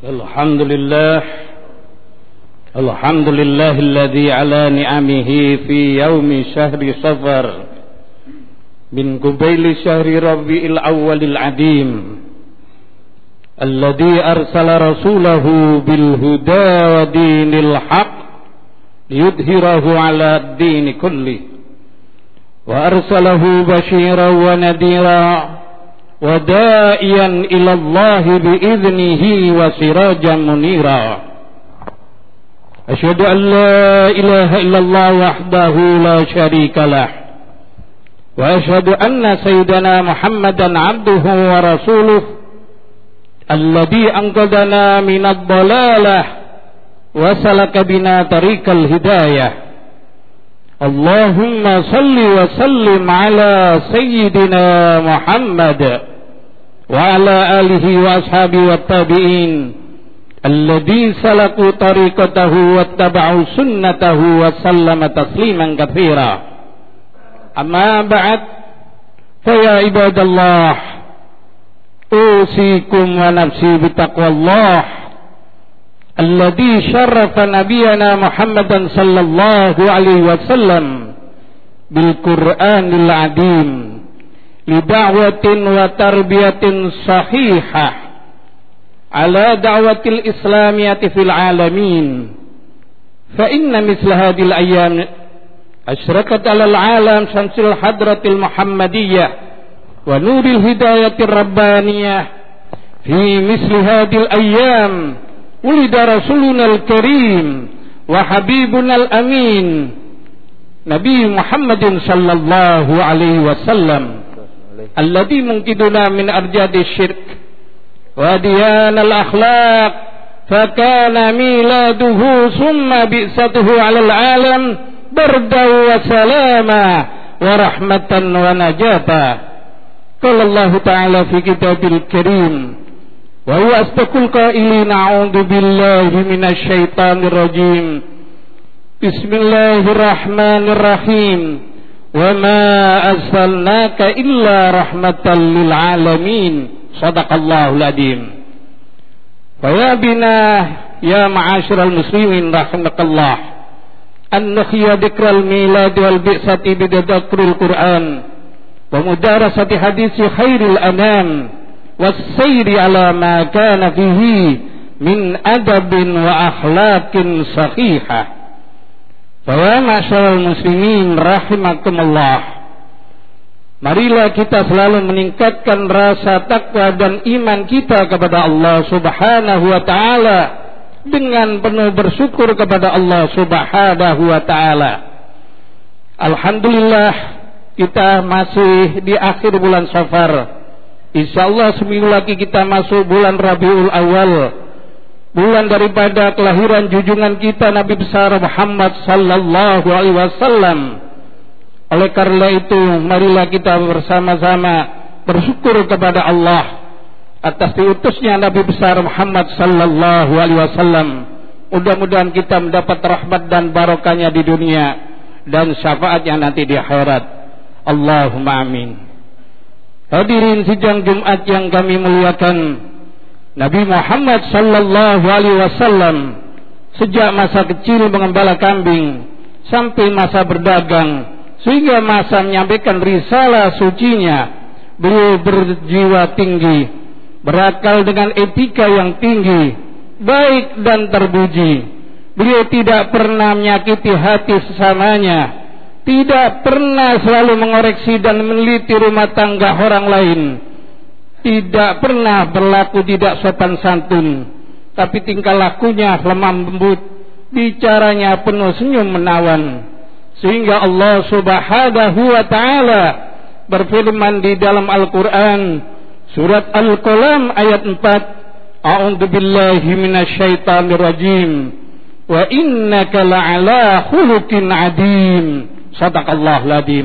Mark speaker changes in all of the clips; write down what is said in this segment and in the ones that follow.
Speaker 1: Alhamdulillah alladzi ala ni'amihi fi yaumi syahri safar min qubaili syahri rabi'il awwalil adim alladzi arsala rasulahu bil huda wa dinil haq liyudhhirahu ala ad-din kulli wa arsalahu basyiran wa nadhira wa da'iyan ila Allah bi'idhnihi wa sirajan munira. Asyhadu an la ilaha illallah wahdahu la syarika lah wa asyhadu anna sayyidana Muhammadan abduhu wa rasuluh alladhi anqadhana minad dhalalah wa salaka bina tariqal hidayah. Allahumma salli wa sallim ala sayyidina Muhammad wa ala alihi wa ashabihi wa tabi'in alladhi salaku tariqatahu wa taba'u sunnatahu wa sallama tasliman katsira. Amma ba'd, fa ya ibadallah, usikum wa nafsi bitaqwallah alladhi syarrafa nabiyana Muhammadan sallallahu alaihi wasallam bil Qur'anil azim li da'watin wa tarbiyatin sahihah ala da'watil islamiyati fil alamin. Fa inna misla hadhil ayyam asyrakat alal alam syamsul hadratil muhammadiyah wa nuril hidayatir rabbaniyah. Fi misli hadhil ayyam ulida rasulunal karim wa habibunal amin Nabi Muhammadin sallallahu alaihi wasallam alladhi munqiduna min arjadi syirk wa diyanal akhlaq fakana miladuhu summa bi'satuhu alal alam bardaw wa salama wa rahmatan wa najata. Qala Allah ta'ala fi kitabil karim wa huwa asdaqul qailin a'udzu billahi minasy syaithanir rajim. Bismillahirrahmanirrahim. Wa ma arsalnaka illa rahmatan lil alamin. Shadaqallahul adzim. Wa ya bina ya ma'asyiral muslimin rahimakallah. An nakhya dzikral milad wal bi'sati bidzakril Qur'an wa mudarasati hadits khairil anam was-sayri ala ma kana fihi min adabin wa akhlaqin sahihah. Fa ya ma'asyiral muslimin rahimakumullah, marilah kita selalu meningkatkan rasa takwa dan iman kita kepada Allah Subhanahu wa taala dengan penuh bersyukur kepada Allah Subhanahu wa taala. Alhamdulillah, kita masih di akhir bulan Safar. Insyaallah seminggu lagi kita masuk bulan Rabiul Awal, bulan daripada kelahiran junjungan kita Nabi besar Muhammad sallallahu alaihi wasallam. Oleh karena itu, marilah kita bersama-sama bersyukur kepada Allah atas diutusnya Nabi besar Muhammad sallallahu alaihi wasallam. Mudah-mudahan kita mendapat rahmat dan barokahnya di dunia dan syafaatnya nanti di akhirat. Allahumma amin. Hadirin sidang Jumat yang kami muliakan, Nabi Muhammad sallallahu alaihi wasallam sejak masa kecil mengembala kambing sampai masa berdagang sehingga masa menyampaikan risalah sucinya, beliau berjiwa tinggi, berakal dengan etika yang tinggi, baik dan terpuji. Beliau tidak pernah menyakiti hati sesamanya, tidak pernah selalu mengoreksi dan meneliti rumah tangga orang lain, tidak pernah berlaku tidak sopan santun, tapi tingkah lakunya lemah lembut, bicaranya penuh senyum menawan. Sehingga Allah Subhanahu wa taala berfirman di dalam Al-Qur'an surat Al-Qalam ayat 4, A'udzu billahi minasyaitonir rajim wa innaka la'ala khuluqin adzim. Shadaqallahul adzim.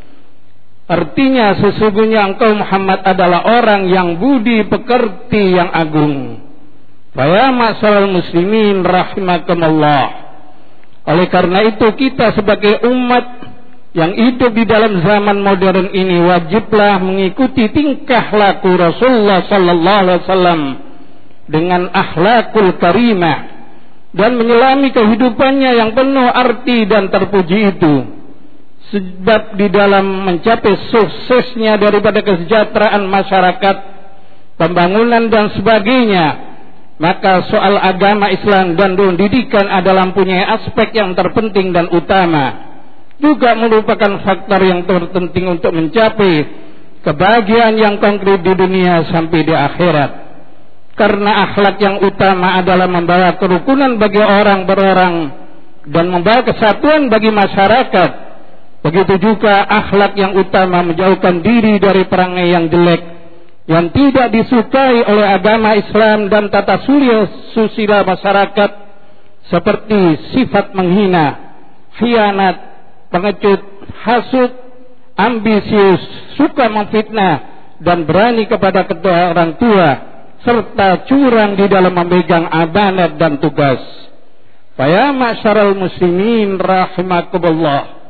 Speaker 1: Artinya sesungguhnya engkau Muhammad adalah orang yang budi pekerti yang agung. Fa ya ma'asyiral muslimin rahimakumullah. Oleh karena itu kita sebagai umat yang hidup di dalam zaman modern ini wajiblah mengikuti tingkah laku Rasulullah sallallahu alaihi wasallam dengan akhlakul karimah dan menyelami kehidupannya yang penuh arti dan terpuji itu. Sebab di dalam mencapai suksesnya daripada kesejahteraan masyarakat, pembangunan dan sebagainya, maka soal agama Islam dan pendidikan adalah mempunyai aspek yang terpenting dan utama, juga merupakan faktor yang terpenting untuk mencapai kebahagiaan yang konkret di dunia sampai di akhirat. Karena akhlak yang utama adalah membawa kerukunan bagi orang berorang dan membawa kesatuan bagi masyarakat. Begitu juga akhlak yang utama menjauhkan diri dari perangai yang jelek yang tidak disukai oleh agama Islam dan tata susila masyarakat, seperti sifat menghina, khianat, pengecut, hasud, ambisius, suka memfitnah, dan berani kepada kedua orang tua, serta curang di dalam memegang amanat dan tugas. Fa ma'syaral muslimin rahimakumullah.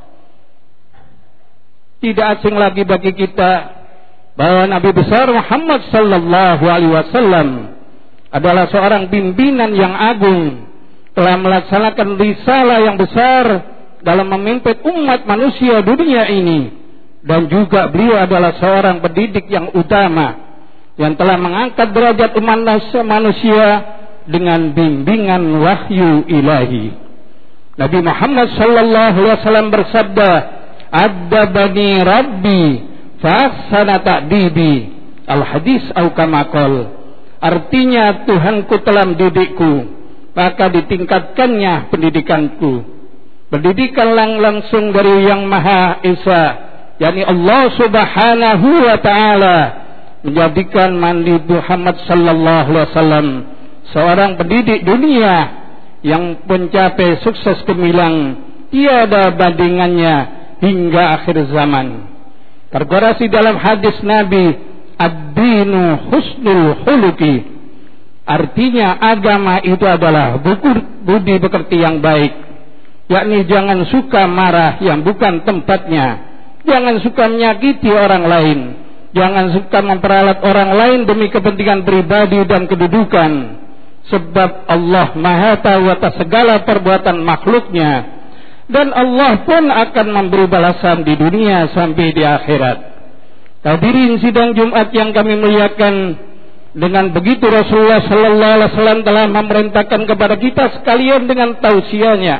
Speaker 1: Tidak asing lagi bagi kita bahwa Nabi besar Muhammad sallallahu alaihi wasallam adalah seorang pimpinan yang agung, telah melaksanakan risalah yang besar dalam memimpin umat manusia dunia ini, dan juga beliau adalah seorang pendidik yang utama yang telah mengangkat derajat umat manusia dengan bimbingan wahyu ilahi. Nabi Muhammad sallallahu alaihi wasallam bersabda, "Addabani Rabbi fahsana ta'dibi." Al-hadis au kama qol. Artinya Tuhanku telah mendidikku, maka ditingkatkannya pendidikanku. Pendidikan langsung dari Yang Maha Esa, yakni Allah Subhanahu wa taala, menjadikan Nabi Muhammad sallallahu alaihi wasallam seorang pendidik dunia yang mencapai sukses gemilang tiada bandingannya hingga akhir zaman. Tergarasi dalam hadis Nabi, ad-dinu husnul khuluqi. Artinya agama itu adalah budi pekerti yang baik, yakni jangan suka marah yang bukan tempatnya, jangan suka menyakiti orang lain, jangan suka memperalat orang lain demi kepentingan pribadi dan kedudukan, sebab Allah Maha tahu atas segala perbuatan makhluknya, dan Allah pun akan memberi balasan di dunia sampai di akhirat. Hadirin sidang Jumat yang kami muliakan, dengan begitu Rasulullah sallallahu alaihi wasallam telah memerintahkan kepada kita sekalian dengan tausiahnya,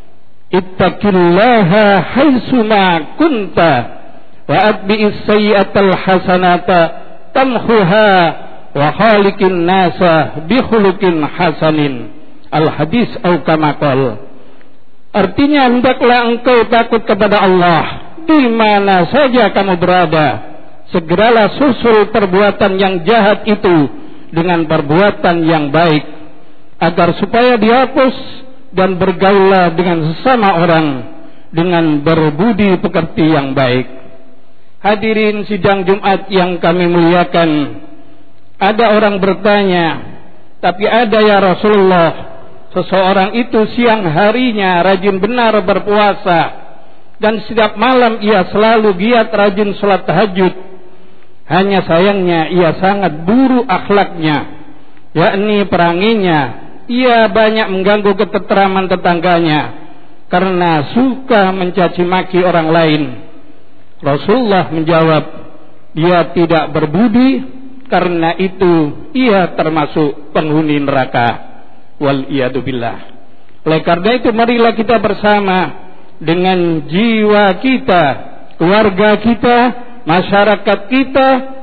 Speaker 1: ittaqillaha haitsuma kunta wa atbi'is sayyi'atal hasanata tamhuha wa khaliqin nasa bi khuluqin hasanin. Al-hadis au kama qala. Artinya hendaklah engkau takut kepada Allah di mana saja kamu berada. Segeralah susul perbuatan yang jahat itu dengan perbuatan yang baik, agar supaya dihapus, dan bergaullah dengan sesama orang dengan berbudi pekerti yang baik. Hadirin sidang Jumat yang kami muliakan, ada orang bertanya, tapi ada ya Rasulullah, seseorang itu siang harinya rajin benar berpuasa, dan setiap malam ia selalu giat rajin sholat tahajud. Hanya sayangnya ia sangat buruk akhlaknya, yakni peranginya, ia banyak mengganggu ketenteraman tetangganya karena suka mencaci maki orang lain. Rasulullah menjawab, dia tidak berbudi, karena itu ia termasuk penghuni neraka. Wal iyadu billah. Oleh karena itu marilah kita bersama dengan jiwa kita, keluarga kita, masyarakat kita,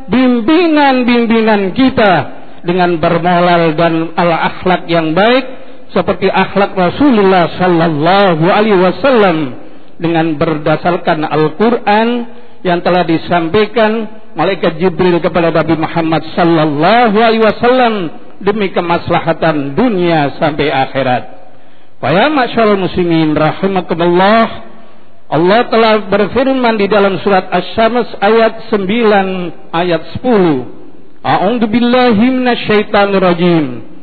Speaker 1: bimbingan kita, dengan bermoral dan akhlak yang baik seperti akhlak Rasulullah sallallahu alaihi wasallam, dengan berdasarkan Al-Quran yang telah disampaikan malaikat Jibril kepada Nabi Muhammad sallallahu alaihi wasallam demi kemaslahatan dunia sampai akhirat. Fa ya ma'syaral muslimin rahimakumullah, Allah telah berfirman di dalam surat Asy-Syams ayat 9 ayat 10. A'udzu billahi minasyaitonir rajim.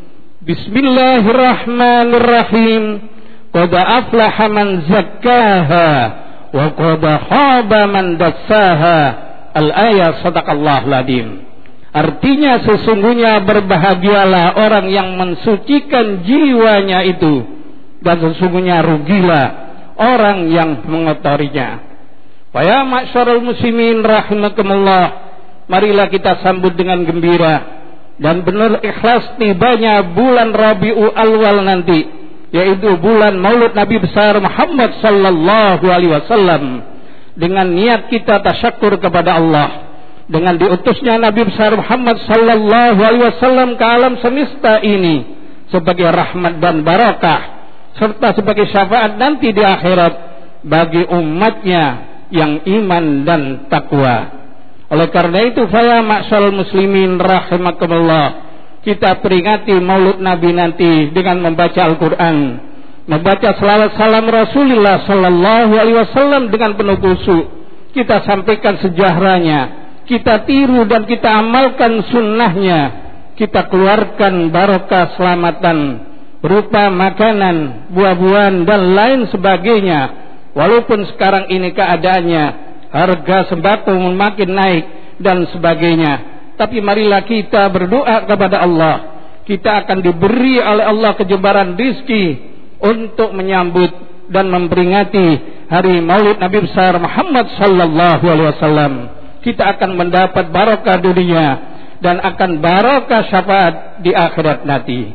Speaker 1: Bismillahirrahmanirrahim. Qad aflaha man zakkaha wa qad khaba man dassaha. Al-ayat sadaqallahul adzim. Artinya sesungguhnya berbahagialah orang yang mensucikan jiwanya itu, dan sesungguhnya rugilah orang yang mengotorinya. Ya ma'syarul muslimin rahimakumullah, marilah kita sambut dengan gembira dan benar ikhlas tibanya bulan Rabiul Awal nanti, yaitu bulan Maulid Nabi besar Muhammad sallallahu alaihi wasallam, dengan niat kita tasyakur kepada Allah dengan diutusnya Nabi besar Muhammad sallallahu alaihi wasallam ke alam semesta ini sebagai rahmat dan barakah serta sebagai syafaat nanti di akhirat bagi umatnya yang iman dan takwa. Oleh karena itu, ya ma'syarul muslimin rahimakumullah, kita peringati Maulid Nabi nanti dengan membaca Al-Quran, membaca selawat salam Rasulullah sallallahu alaihi wasallam dengan penuh khusyuk. Kita sampaikan sejarahnya, kita tiru dan kita amalkan sunnahnya, kita keluarkan barokah selamatan berupa makanan, buah-buahan dan lain sebagainya. Walaupun sekarang ini keadaannya harga sembako makin naik dan sebagainya, tapi marilah kita berdoa kepada Allah. Kita akan diberi oleh Allah kejebaran rizki untuk menyambut dan memperingati hari Maulid Nabi besar Muhammad sallallahu alaihi wasallam. Kita akan mendapat barokah dunia dan akan barokah syafaat di akhirat nanti.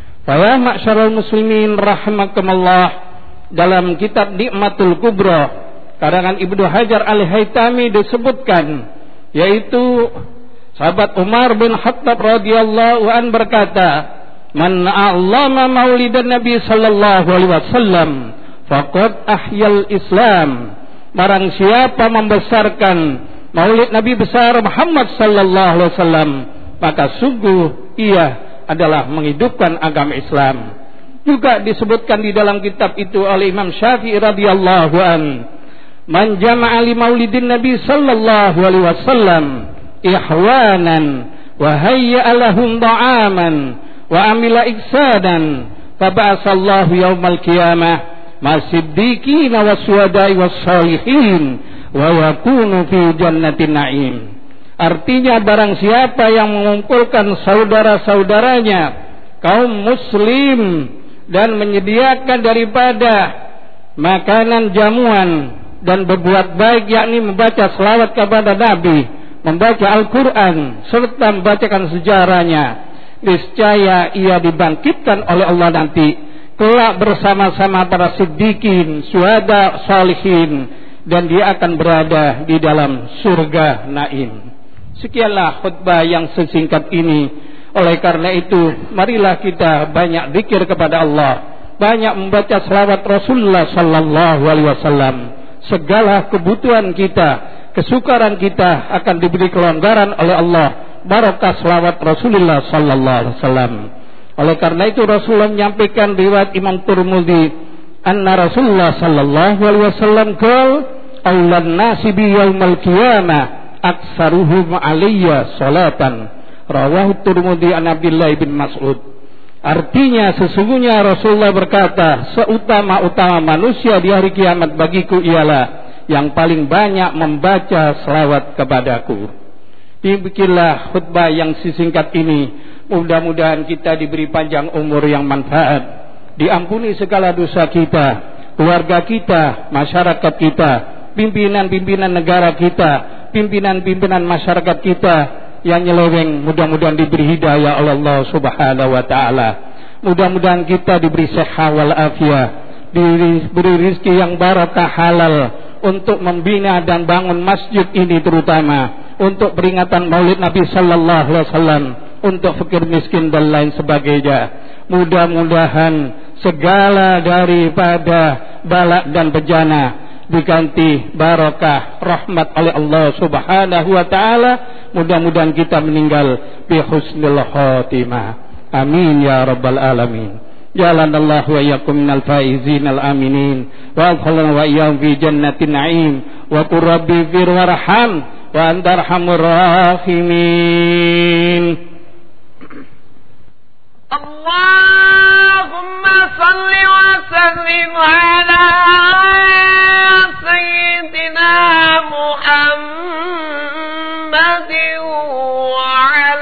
Speaker 1: Ya ma'syarul muslimin rahimakumullah, dalam kitab Nikmatul Kubra karangan Ibnu Hajar Al-Haytami disebutkan, yaitu sahabat Umar bin Khattab radhiyallahu an berkata, "Man a'lama maulidan Nabi sallallahu alaihi wasallam faqad ahyal Islam." Barang siapa membesarkan Maulid Nabi besar Muhammad sallallahu alaihi wasallam, maka sungguh ia adalah menghidupkan agama Islam. Juga disebutkan di dalam kitab itu oleh Imam Syafi'i radhiyallahu an, "Man jama'a li maulidin Nabi sallallahu alaihi wasallam ihwanan wa hayya'a lahum ta'aman wa amila iksadan fa ba'asallahu yaumal qiyamah masiddiqin wasyuhada'i wassalihin wa yakunu fi jannatin na'im." Artinya, barang siapa yang mengumpulkan saudara-saudaranya kaum muslim dan menyediakan daripada makanan jamuan dan berbuat baik, yakni membaca selawat kepada Nabi, membaca Al-Quran serta membacakan sejarahnya, niscaya ia dibangkitkan oleh Allah nanti kelak bersama-sama para siddiqin, syuhada, salihin, dan dia akan berada di dalam surga naim. Sekianlah khutbah yang sesingkat ini. Oleh karena itu, marilah kita banyak zikir kepada Allah, banyak membaca selawat Rasulullah sallallahu alaihi wasallam. Segala kebutuhan kita, kesukaran kita akan diberi kelonggaran oleh Allah, barakah selawat Rasulullah sallallahu alaihi wasallam. Oleh karena itu, Rasulullah menyampaikan riwayat Imam Tirmidzi, anna Rasulullah sallallahu alaihi wasallam qala, "Aulan nasi bi yaumil qiyamah aksaruhum alayya salatan." Rawahu Tirmidzi an Abdullah bin Mas'ud. Artinya, sesungguhnya Rasulullah berkata, seutama-utama manusia di hari kiamat bagiku ialah yang paling banyak membaca selawat kepadaku. Demikianlah khutbah yang sesingkat ini. Mudah-mudahan kita diberi panjang umur yang manfaat, diampuni segala dosa kita, keluarga kita, masyarakat kita, pimpinan-pimpinan negara kita, pimpinan-pimpinan masyarakat kita yang nyeleweng, mudah-mudahan diberi hidayah oleh Allah subhanahu wa ta'ala. Mudah-mudahan kita diberi sehat wal afiat, diberi rezeki yang barakah halal untuk membina dan bangun masjid ini, terutama untuk peringatan Maulid Nabi sallallahu alaihi wasallam, untuk fakir miskin dan lain sebagainya. Mudah-mudahan segala daripada bala dan bejana diganti barakah rahmat oleh Allah subhanahu wa ta'ala. Mudah-mudahan kita meninggal bi husnil khatimah. Amin ya rabbal alamin. Jalanallahu wa iyyakum minal faizin al aminin wa adkhalna wa iyyahum fi jannatin na'im wa qur rabbi fir warham wa anta arhamur rahimin.
Speaker 2: Allahumma salli wa sallim ala sayyidina Muhammadin wa ala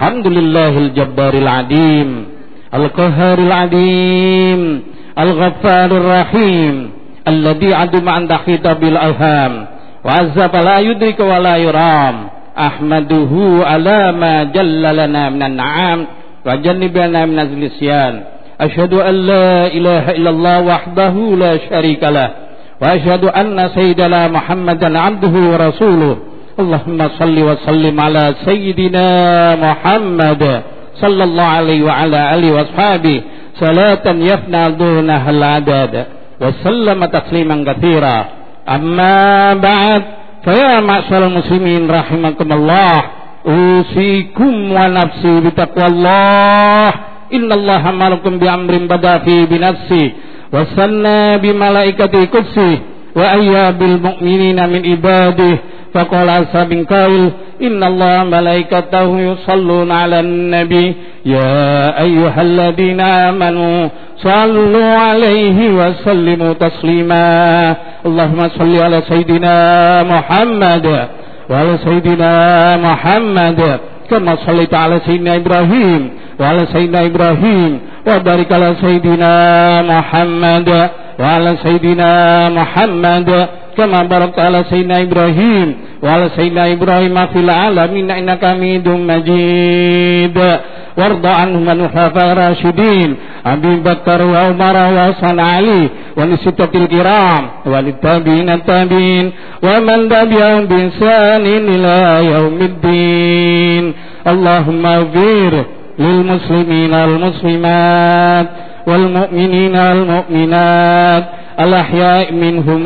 Speaker 1: Alhamdulillahil jabbaril adim, al-qahharil adim, al-ghaffarur rahim, alladhi aduma an takhitabil alham, wa azza la yudrika wa la yuram. Ahmaduhu ala ma jalla lana minan na'am wa jannibana minaz lisyan. Asyhadu an la ilaha illallah wahdahu la syarikalah wa asyhadu anna sayyidana Muhammadan abduhu wa rasuluh. Allahumma salli wa sallim ala sayyidina Muhammad sallallahu alaihi wa ala alihi wa ashabihi salatan yafna dunaha al-adad wa sallama tasliman katsira. Amma ba'd, fa ya ma'syaral muslimin rahimakumullah, usikum wa nafsi bitaqwallah. Innallaha ma'akum bi amrin badafi bi nafsi wa sanna bi malaikati qudsi wa ayyabil mu'minina min ibadihi faqala sabin qail innallaha malaikatahu yusalluna 'alan nabi ya ayyuhalladzina amanu sallu 'alaihi wa sallimu taslima. Allahumma salli ala sayidina Muhammad wa ala sayidina Muhammad kama shallaita ala sayyidina Ibrahim wa ala sayyidina Ibrahim wa barik ala sayyidina Muhammad wa ala sayyidina Muhammad kama barakta ala sayyidina Ibrahim wa ala sayyidina Ibrahim fil alamin innaka Hamidum Majid. Warda anhum man khulafa rasyidin Abi Bakar wa Umar wa Hasan Ali wa nisitatil kiram wa litabi'in tabi'in wa man tabi'ahum bi ihsanin ila yaumiddin. Allahumma ighfir lil muslimina wal muslimat wal mu'minina wal mu'minat al ahya'i minhum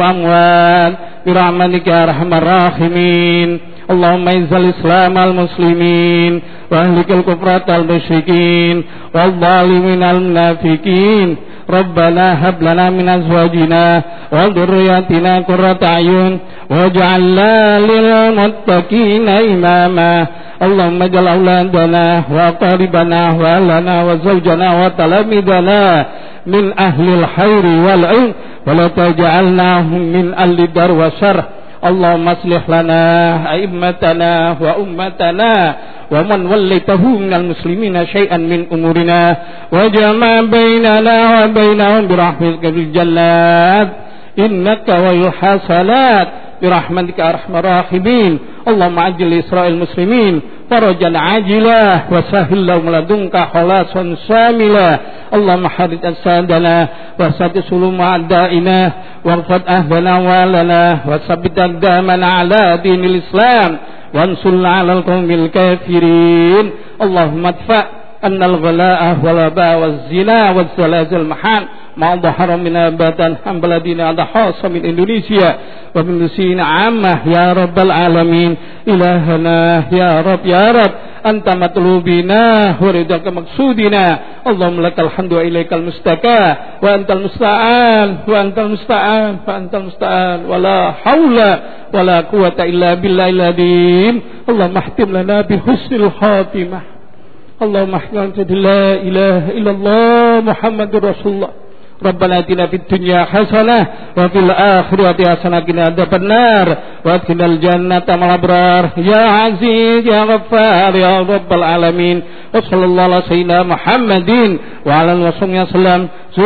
Speaker 1: amwat bi rahmatika ya arhamar rahimin. Allahumma izzal islam al muslimin wa ahlikal kufrat al musyrikin wal zalimin al munafiqin. Rabbana hab lana min azwajina wa dhurriyyatina qurrata a'yun waj'alna lil muttaqina imama. Allahumma ja'al auladana wa qaribana wa ahlana wa zawjana wa talamidana min ahlil khairi wal 'ilm wa la taj'alnahum min ahli dar wa syarr. Allahumma aslih lana a'immatana wa ummatana wa man wallaitahu minal muslimina syai'an min umurina wa jama' bainana wa bainahum bi rahmatika fil jannat innaka wa yuhasalat bi rahmatika arhamar rahimin. Allahumma ajil Israil muslimin farajan ajilah wa sahil lahum ladunka khalasan samila. Allahumma harid asadana wa sati suluma adaina warfad ahlana wa lana wa sabit aqdamana ala dinil islam wansurna ala alqawmil kafirin. Allahumma adfa' annal ghala'ah wal waba waz zina waz zalazal mahan ma dhahara min abatan hambaladina ada khassa min Indonesia wa min Sina ammah ya rabbal alamin. Ilahana ya rab anta matlubina wa ridaka maksudina. Allahumma lakal hamdu wa ilaikal mustaka wa antal musta'an wa antal musta'an wa antal musta'an wa la haula wa la quwata illa billahil azim. Allahumma ihtim lana bi husnil khatimah. Allahumma ihtim la ilaha illallah Muhammadur Rasulullah. Rabbana atina fid dunya hasanah wa fil akhirati hasanah wa qina adzabannar wa adkhilnal jannata ma'al abrar ya aziz ya ghaffar ya rabbal alamin. Wa sallallahu ala sayyidina Muhammadin wa ala alihi wasallam.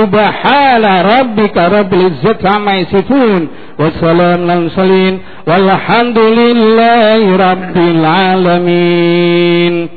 Speaker 1: Subhana rabbika rabbil izzati amma yasifun wa salamun alal mursalin walhamdulillahi rabbil alamin.